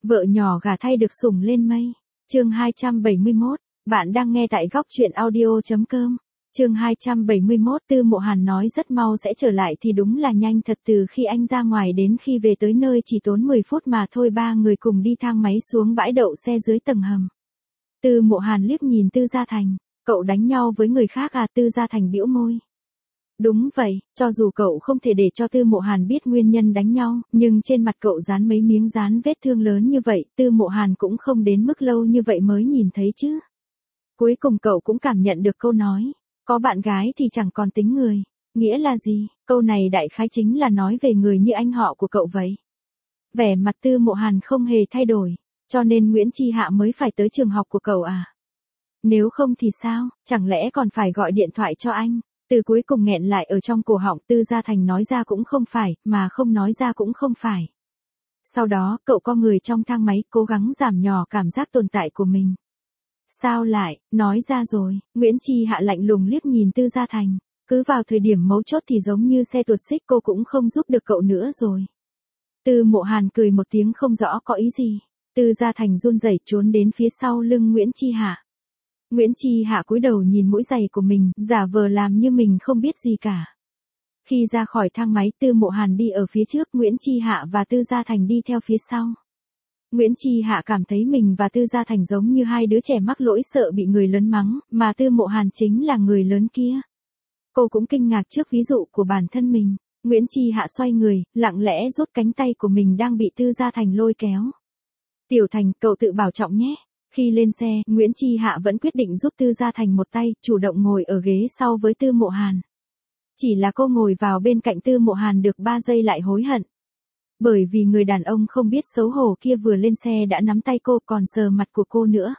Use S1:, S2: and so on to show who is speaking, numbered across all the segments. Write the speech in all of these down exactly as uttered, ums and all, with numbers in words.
S1: Vợ nhỏ gả thay được sủng lên mây. Chương hai trăm bảy mươi mốt, bạn đang nghe tại góc truyện audio chấm com. Chương hai trăm bảy mươi mốt, Tư Mộ Hàn nói rất mau sẽ trở lại thì đúng là nhanh thật, từ khi anh ra ngoài đến khi về tới nơi chỉ tốn mười phút mà thôi. Ba người cùng đi thang máy xuống bãi đậu xe dưới tầng hầm. Tư Mộ Hàn liếc nhìn Tư Gia Thành, cậu đánh nhau với người khác à? Tư Gia Thành bĩu môi. Đúng vậy, cho dù cậu không thể để cho Tư Mộ Hàn biết nguyên nhân đánh nhau, nhưng trên mặt cậu dán mấy miếng dán vết thương lớn như vậy, Tư Mộ Hàn cũng không đến mức lâu như vậy mới nhìn thấy chứ. Cuối cùng cậu cũng cảm nhận được câu nói, có bạn gái thì chẳng còn tính người. Nghĩa là gì? Câu này đại khái chính là nói về người như anh họ của cậu vậy. Vẻ mặt Tư Mộ Hàn không hề thay đổi, cho nên Nguyễn Chi Hạ mới phải tới trường học của cậu à? Nếu không thì sao, chẳng lẽ còn phải gọi điện thoại cho anh? Từ cuối cùng nghẹn lại ở trong cổ họng, Tư Gia Thành nói ra cũng không phải, mà không nói ra cũng không phải. Sau đó, cậu co người trong thang máy, cố gắng giảm nhỏ cảm giác tồn tại của mình. Sao lại, nói ra rồi, Nguyễn Chi Hạ lạnh lùng liếc nhìn Tư Gia Thành. Cứ vào thời điểm mấu chốt thì giống như xe tuột xích, cô cũng không giúp được cậu nữa rồi. Tư Mộ Hàn cười một tiếng không rõ có ý gì. Tư Gia Thành run rẩy trốn đến phía sau lưng Nguyễn Chi Hạ. Nguyễn Chi Hạ cúi đầu nhìn mũi giày của mình, giả vờ làm như mình không biết gì cả. Khi ra khỏi thang máy, Tư Mộ Hàn đi ở phía trước, Nguyễn Chi Hạ và Tư Gia Thành đi theo phía sau. Nguyễn Chi Hạ cảm thấy mình và Tư Gia Thành giống như hai đứa trẻ mắc lỗi sợ bị người lớn mắng, mà Tư Mộ Hàn chính là người lớn kia. Cô cũng kinh ngạc trước ví dụ của bản thân mình. Nguyễn Chi Hạ xoay người, lặng lẽ rút cánh tay của mình đang bị Tư Gia Thành lôi kéo. Tiểu Thành, cậu tự bảo trọng nhé. Khi lên xe, Nguyễn Chi Hạ vẫn quyết định giúp Tư Gia Thành một tay, chủ động ngồi ở ghế sau với Tư Mộ Hàn. Chỉ là cô ngồi vào bên cạnh Tư Mộ Hàn được ba giây lại hối hận. Bởi vì người đàn ông không biết xấu hổ kia vừa lên xe đã nắm tay cô còn sờ mặt của cô nữa.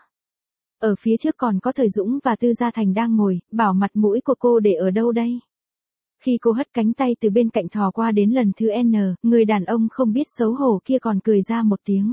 S1: Ở phía trước còn có Thời Dũng và Tư Gia Thành đang ngồi, bảo mặt mũi của cô để ở đâu đây? Khi cô hất cánh tay từ bên cạnh thò qua đến lần thứ N, người đàn ông không biết xấu hổ kia còn cười ra một tiếng.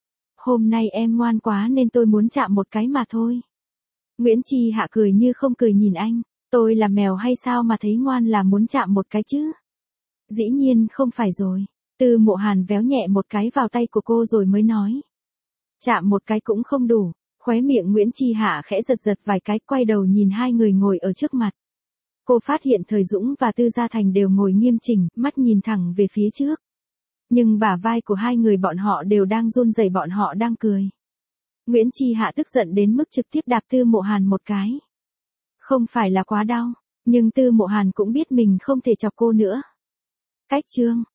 S1: Hôm nay em ngoan quá nên tôi muốn chạm một cái mà thôi. Nguyễn Chi Hạ cười như không cười nhìn anh, tôi là mèo hay sao mà thấy ngoan là muốn chạm một cái chứ? Dĩ nhiên không phải rồi. Tư Mộ Hàn véo nhẹ một cái vào tay của cô rồi mới nói. Chạm một cái cũng không đủ. Khóe miệng Nguyễn Chi Hạ khẽ giật giật vài cái, quay đầu nhìn hai người ngồi ở trước mặt. Cô phát hiện Thời Dũng và Tư Gia Thành đều ngồi nghiêm chỉnh, mắt nhìn thẳng về phía trước. Nhưng bả vai của hai người bọn họ đều đang run rẩy, bọn họ đang cười. Nguyễn Chi Hạ tức giận đến mức trực tiếp đạp Tư Mộ Hàn một cái. Không phải là quá đau, nhưng Tư Mộ Hàn cũng biết mình không thể chọc cô nữa. Cách chương